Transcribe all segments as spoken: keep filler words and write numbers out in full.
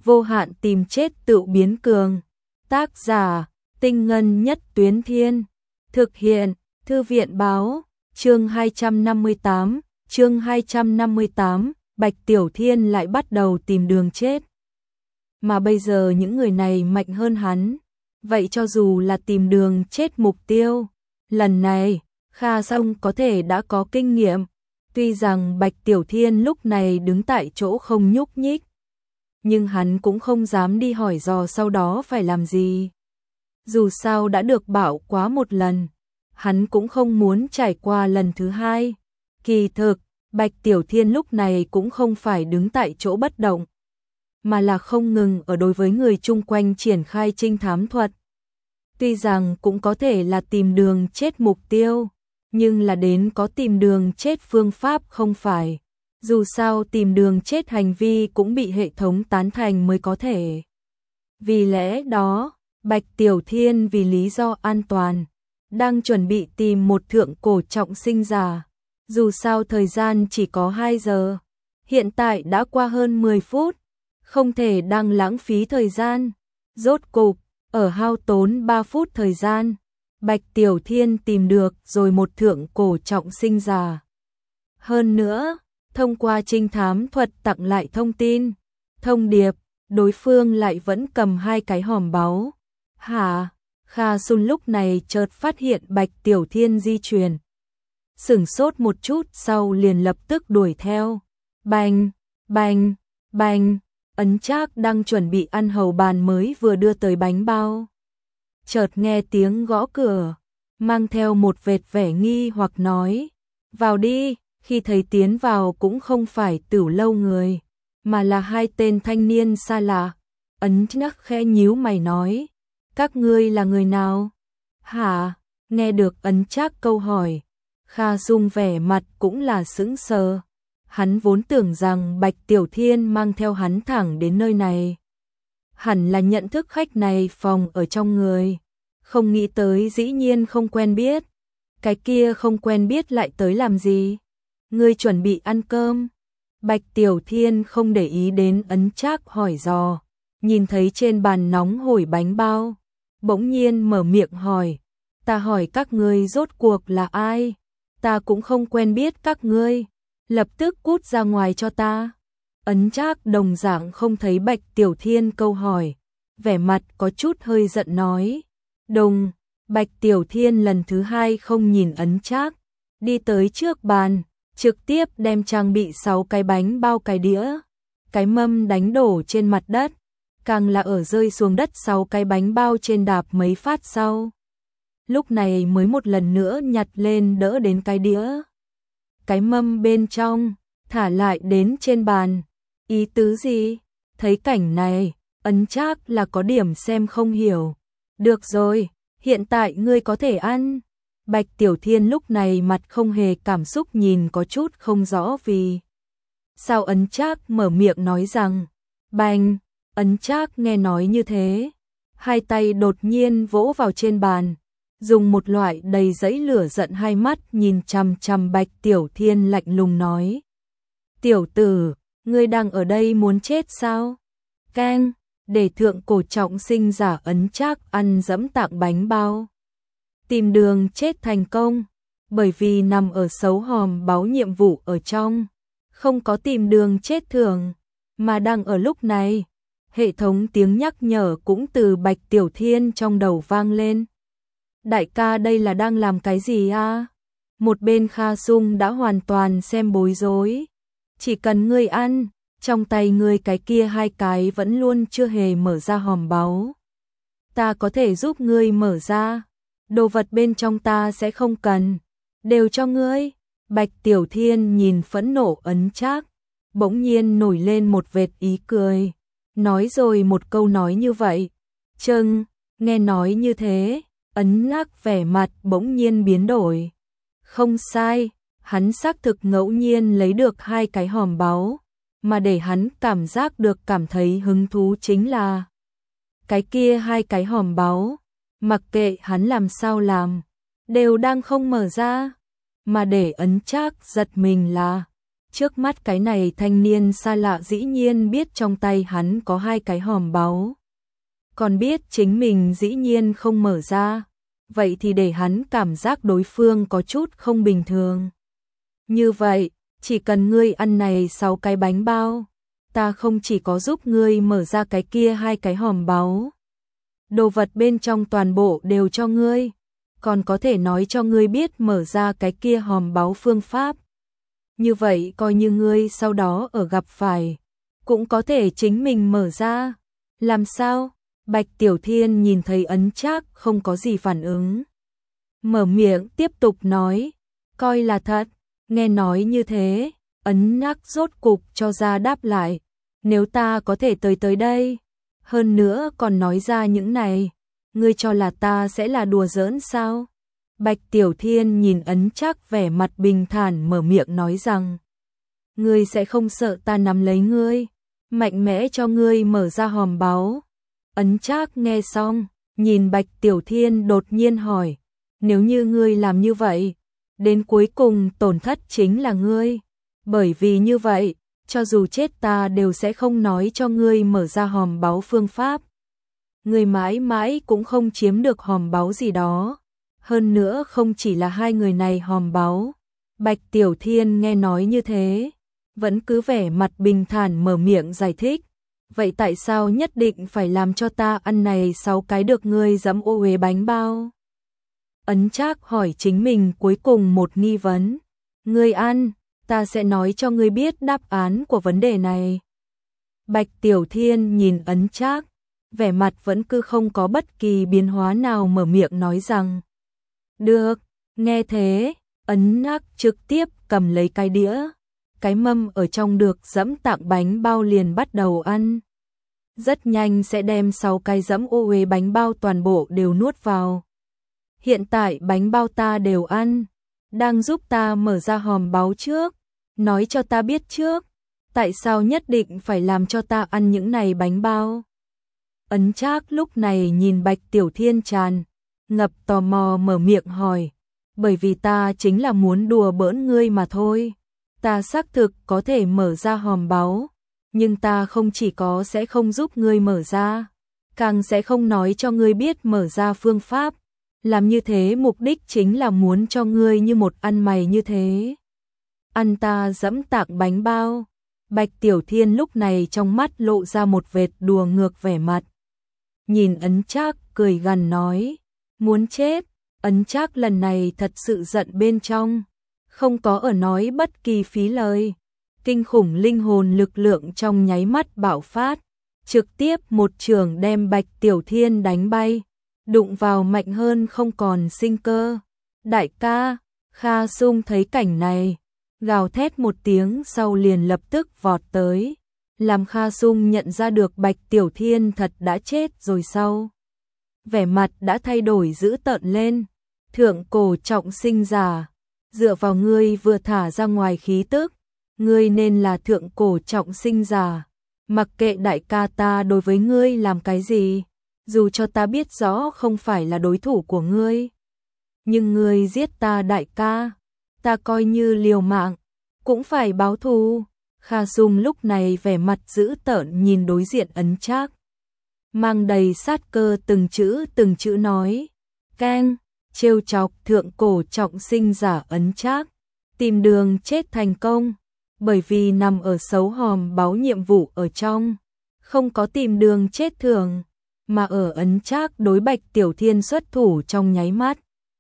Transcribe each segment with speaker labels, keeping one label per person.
Speaker 1: vô hạn tìm chết tự biến cường. Tác giả, Tinh Ngân Nhất Tuyến Thiên. Thực hiện, Thư viện Báo. Chương hai trăm năm mươi tám, chương hai trăm năm mươi tám, Bạch Tiểu Thiên lại bắt đầu tìm đường chết. Mà bây giờ những người này mạnh hơn hắn. Vậy cho dù là tìm đường chết mục tiêu, lần này, Kha Song có thể đã có kinh nghiệm. Tuy rằng Bạch Tiểu Thiên lúc này đứng tại chỗ không nhúc nhích, nhưng hắn cũng không dám đi hỏi dò sau đó phải làm gì. Dù sao đã được bảo quá một lần, hắn cũng không muốn trải qua lần thứ hai. Kỳ thực, Bạch Tiểu Thiên lúc này cũng không phải đứng tại chỗ bất động, mà là không ngừng ở đối với người chung quanh triển khai trinh thám thuật. Tuy rằng cũng có thể là tìm đường chết mục tiêu, nhưng là đến có tìm đường chết phương pháp không phải. Dù sao tìm đường chết hành vi cũng bị hệ thống tán thành mới có thể. Vì lẽ đó, Bạch Tiểu Thiên vì lý do an toàn, đang chuẩn bị tìm một thượng cổ trọng sinh giả. Dù sao thời gian chỉ có hai giờ, hiện tại đã qua hơn mười phút, không thể đang lãng phí thời gian. Rốt cục, ở hao tốn ba phút thời gian, Bạch Tiểu Thiên tìm được rồi một thượng cổ trọng sinh giả. Hơn nữa, thông qua trinh thám thuật tặng lại thông tin, thông điệp, đối phương lại vẫn cầm hai cái hòm báu. Hả? Kha Sun lúc này chợt phát hiện Bạch Tiểu Thiên di chuyển. Sửng sốt một chút sau liền lập tức đuổi theo. Bành, bành, bành, Ấn Trác đang chuẩn bị ăn hầu bàn mới vừa đưa tới bánh bao. Chợt nghe tiếng gõ cửa, mang theo một vệt vẻ nghi hoặc nói, vào đi. Khi thấy tiến vào cũng không phải Tử Lâu người, mà là hai tên thanh niên xa lạ. Ấn Trác khẽ nhíu mày nói, các ngươi là người nào? Hả? Nghe được Ấn Trác câu hỏi, Kha Dung vẻ mặt cũng là sững sờ. Hắn vốn tưởng rằng Bạch Tiểu Thiên mang theo hắn thẳng đến nơi này, hẳn là nhận thức khách này phòng ở trong người, không nghĩ tới dĩ nhiên không quen biết. Cái kia không quen biết lại tới làm gì? Ngươi chuẩn bị ăn cơm? Bạch Tiểu Thiên không để ý đến Ấn Trác hỏi dò, nhìn thấy trên bàn nóng hổi bánh bao, bỗng nhiên mở miệng hỏi, ta hỏi các ngươi rốt cuộc là ai? Ta cũng không quen biết các ngươi, lập tức cút ra ngoài cho ta. Ấn Trác đồng dạng không thấy Bạch Tiểu Thiên câu hỏi, vẻ mặt có chút hơi giận nói. Đồng, Bạch Tiểu Thiên lần thứ hai không nhìn Ấn Trác, đi tới trước bàn, trực tiếp đem trang bị sáu cái bánh bao cái đĩa, cái mâm đánh đổ trên mặt đất, càng là ở rơi xuống đất sáu cái bánh bao trên đạp mấy phát sau. Lúc này mới một lần nữa nhặt lên đỡ đến cái đĩa. Cái mâm bên trong, thả lại đến trên bàn. Ý tứ gì? Thấy cảnh này, Ấn Trác là có điểm xem không hiểu. Được rồi, hiện tại ngươi có thể ăn. Bạch Tiểu Thiên lúc này mặt không hề cảm xúc nhìn có chút không rõ vì sao Ấn Trác mở miệng nói rằng. Bành, Ấn Trác nghe nói như thế, hai tay đột nhiên vỗ vào trên bàn, dùng một loại đầy dẫy lửa giận hai mắt nhìn chằm chằm Bạch Tiểu Thiên lạnh lùng nói. Tiểu tử, ngươi đang ở đây muốn chết sao? Keng, để thượng cổ trọng sinh giả Ấn Trác ăn dẫm tặng bánh bao. Tìm đường chết thành công, bởi vì nằm ở xấu hòm báo nhiệm vụ ở trong, không có tìm đường chết thường, mà đang ở lúc này, hệ thống tiếng nhắc nhở cũng từ Bạch Tiểu Thiên trong đầu vang lên. Đại ca đây là đang làm cái gì a? Một bên Kha Sung đã hoàn toàn xem bối rối. Chỉ cần ngươi ăn, trong tay ngươi cái kia hai cái vẫn luôn chưa hề mở ra hòm báu. Ta có thể giúp ngươi mở ra. Đồ vật bên trong ta sẽ không cần, đều cho ngươi. Bạch Tiểu Thiên nhìn phẫn nộ Ấn Trác, bỗng nhiên nổi lên một vệt ý cười, nói rồi một câu nói như vậy. Chưng, nghe nói như thế, Ấn Trác vẻ mặt bỗng nhiên biến đổi. Không sai, hắn xác thực ngẫu nhiên lấy được hai cái hòm báu, mà để hắn cảm giác được cảm thấy hứng thú chính là cái kia hai cái hòm báu. Mặc kệ hắn làm sao làm, đều đang không mở ra. Mà để Ấn Trác giật mình là, Trước mắt cái này thanh niên xa lạ dĩ nhiên biết trong tay hắn có hai cái hòm báu. Còn biết chính mình dĩ nhiên không mở ra. Vậy thì để hắn cảm giác đối phương có chút không bình thường. Như vậy, chỉ cần ngươi ăn này sáu cái bánh bao, ta không chỉ có giúp ngươi mở ra cái kia hai cái hòm báu. Đồ vật bên trong toàn bộ đều cho ngươi, còn có thể nói cho ngươi biết mở ra cái kia hòm báu phương pháp. Như vậy coi như ngươi sau đó ở gặp phải, cũng có thể chính mình mở ra. Làm sao? Bạch Tiểu Thiên nhìn thấy Ấn Trác không có gì phản ứng. Mở miệng tiếp tục nói, coi là thật. Nghe nói như thế, Ấn Trác rốt cục cho ra đáp lại. Nếu ta có thể tới tới đây, hơn nữa còn nói ra những này, ngươi cho là ta sẽ là đùa giỡn sao? Bạch Tiểu Thiên nhìn Ấn Trác vẻ mặt bình thản mở miệng nói rằng, ngươi sẽ không sợ ta nắm lấy ngươi, mạnh mẽ cho ngươi mở ra hòm báu. Ấn Trác nghe xong, nhìn Bạch Tiểu Thiên đột nhiên hỏi, nếu như ngươi làm như vậy, đến cuối cùng tổn thất chính là ngươi, bởi vì như vậy, cho dù chết ta đều sẽ không nói cho ngươi mở ra hòm báu phương pháp. Ngươi mãi mãi cũng không chiếm được hòm báu gì đó. Hơn nữa không chỉ là hai người này hòm báu. Bạch Tiểu Thiên nghe nói như thế, vẫn cứ vẻ mặt bình thản mở miệng giải thích. Vậy tại sao nhất định phải làm cho ta ăn này sáu cái được ngươi dẫm ô uế bánh bao? Ấn Trác hỏi chính mình cuối cùng một nghi vấn. Ngươi ăn, ta sẽ nói cho ngươi biết đáp án của vấn đề này. Bạch Tiểu Thiên nhìn Ấn Trác, vẻ mặt vẫn cứ không có bất kỳ biến hóa nào mở miệng nói rằng, được. Nghe thế, Ấn Trác trực tiếp cầm lấy cái đĩa, cái mâm ở trong được dẫm tặng bánh bao liền bắt đầu ăn. Rất nhanh sẽ đem sáu cái dẫm ô uế bánh bao toàn bộ đều nuốt vào. Hiện tại bánh bao ta đều ăn, đang giúp ta mở ra hòm báu trước, nói cho ta biết trước, tại sao nhất định phải làm cho ta ăn những này bánh bao? Ấn Trác lúc này nhìn Bạch Tiểu Thiên tràn ngập tò mò mở miệng hỏi, bởi vì ta chính là muốn đùa bỡn ngươi mà thôi. Ta xác thực có thể mở ra hòm báu, nhưng ta không chỉ có sẽ không giúp ngươi mở ra, càng sẽ không nói cho ngươi biết mở ra phương pháp. Làm như thế mục đích chính là muốn cho ngươi như một ăn mày như thế. Ăn ta dẫm tặng bánh bao. Bạch Tiểu Thiên lúc này trong mắt lộ ra một vệt đùa ngược vẻ mặt. Nhìn Ấn Trác cười gằn nói, muốn chết. Ấn Trác lần này thật sự giận bên trong, không có ở nói bất kỳ phí lời. Kinh khủng linh hồn lực lượng trong nháy mắt bạo phát, trực tiếp một chưởng đem Bạch Tiểu Thiên đánh bay, đụng vào mạnh hơn không còn sinh cơ. Đại ca, Kha Sung thấy cảnh này, gào thét một tiếng sau liền lập tức vọt tới, làm Kha Sung nhận ra được Bạch Tiểu Thiên thật đã chết rồi sau. Vẻ mặt đã thay đổi dữ tợn lên. Thượng cổ trọng sinh giả, dựa vào ngươi vừa thả ra ngoài khí tức, ngươi nên là thượng cổ trọng sinh giả. Mặc kệ đại ca ta đối với ngươi làm cái gì, dù cho ta biết rõ không phải là đối thủ của ngươi, nhưng ngươi giết ta đại ca, ta coi như liều mạng, cũng phải báo thù. Kha Sung lúc này vẻ mặt dữ tợn nhìn đối diện Ấn Trác, mang đầy sát cơ từng chữ từng chữ nói, keng, trêu chọc thượng cổ trọng sinh giả Ấn Trác, tìm đường chết thành công, bởi vì nằm ở xấu hòm báo nhiệm vụ ở trong, không có tìm đường chết thường, mà ở Ấn Trác đối Bạch Tiểu Thiên xuất thủ trong nháy mắt.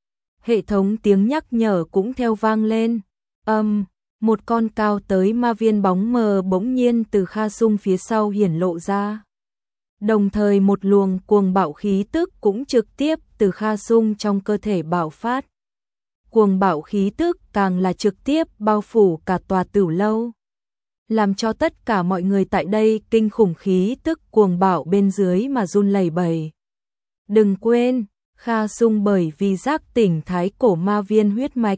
Speaker 1: Hệ thống tiếng nhắc nhở cũng theo vang lên, âm, um, một con cao tới ma viên bóng mờ bỗng nhiên từ Kha Sung phía sau hiển lộ ra. Đồng thời một luồng cuồng bạo khí tức cũng trực tiếp từ Kha Sung trong cơ thể bạo phát. Cuồng bạo khí tức càng là trực tiếp bao phủ cả tòa Tửu lâu, làm cho tất cả mọi người tại đây kinh khủng khí tức cuồng bạo bên dưới mà run lẩy bẩy. Đừng quên, Kha Sung bởi vì giác tỉnh thái cổ ma viên huyết mạch,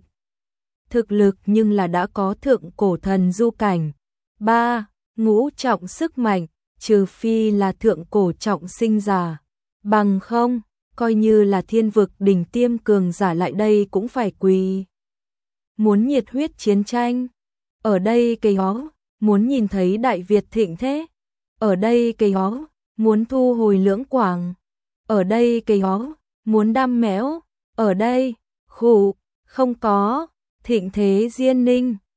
Speaker 1: thực lực nhưng là đã có thượng cổ thần du cảnh, ba, ngũ trọng sức mạnh, trừ phi là thượng cổ trọng sinh giả, bằng không, coi như là thiên vực đỉnh tiêm cường giả lại đây cũng phải quỳ. Muốn nhiệt huyết chiến tranh, ở đây cái ó, muốn nhìn thấy Đại Việt thịnh thế, ở đây cái ó, muốn thu hồi Lưỡng Quảng, ở đây cái ó, muốn đam mẽo, ở đây, khụ, không có, thịnh thế Diên Ninh.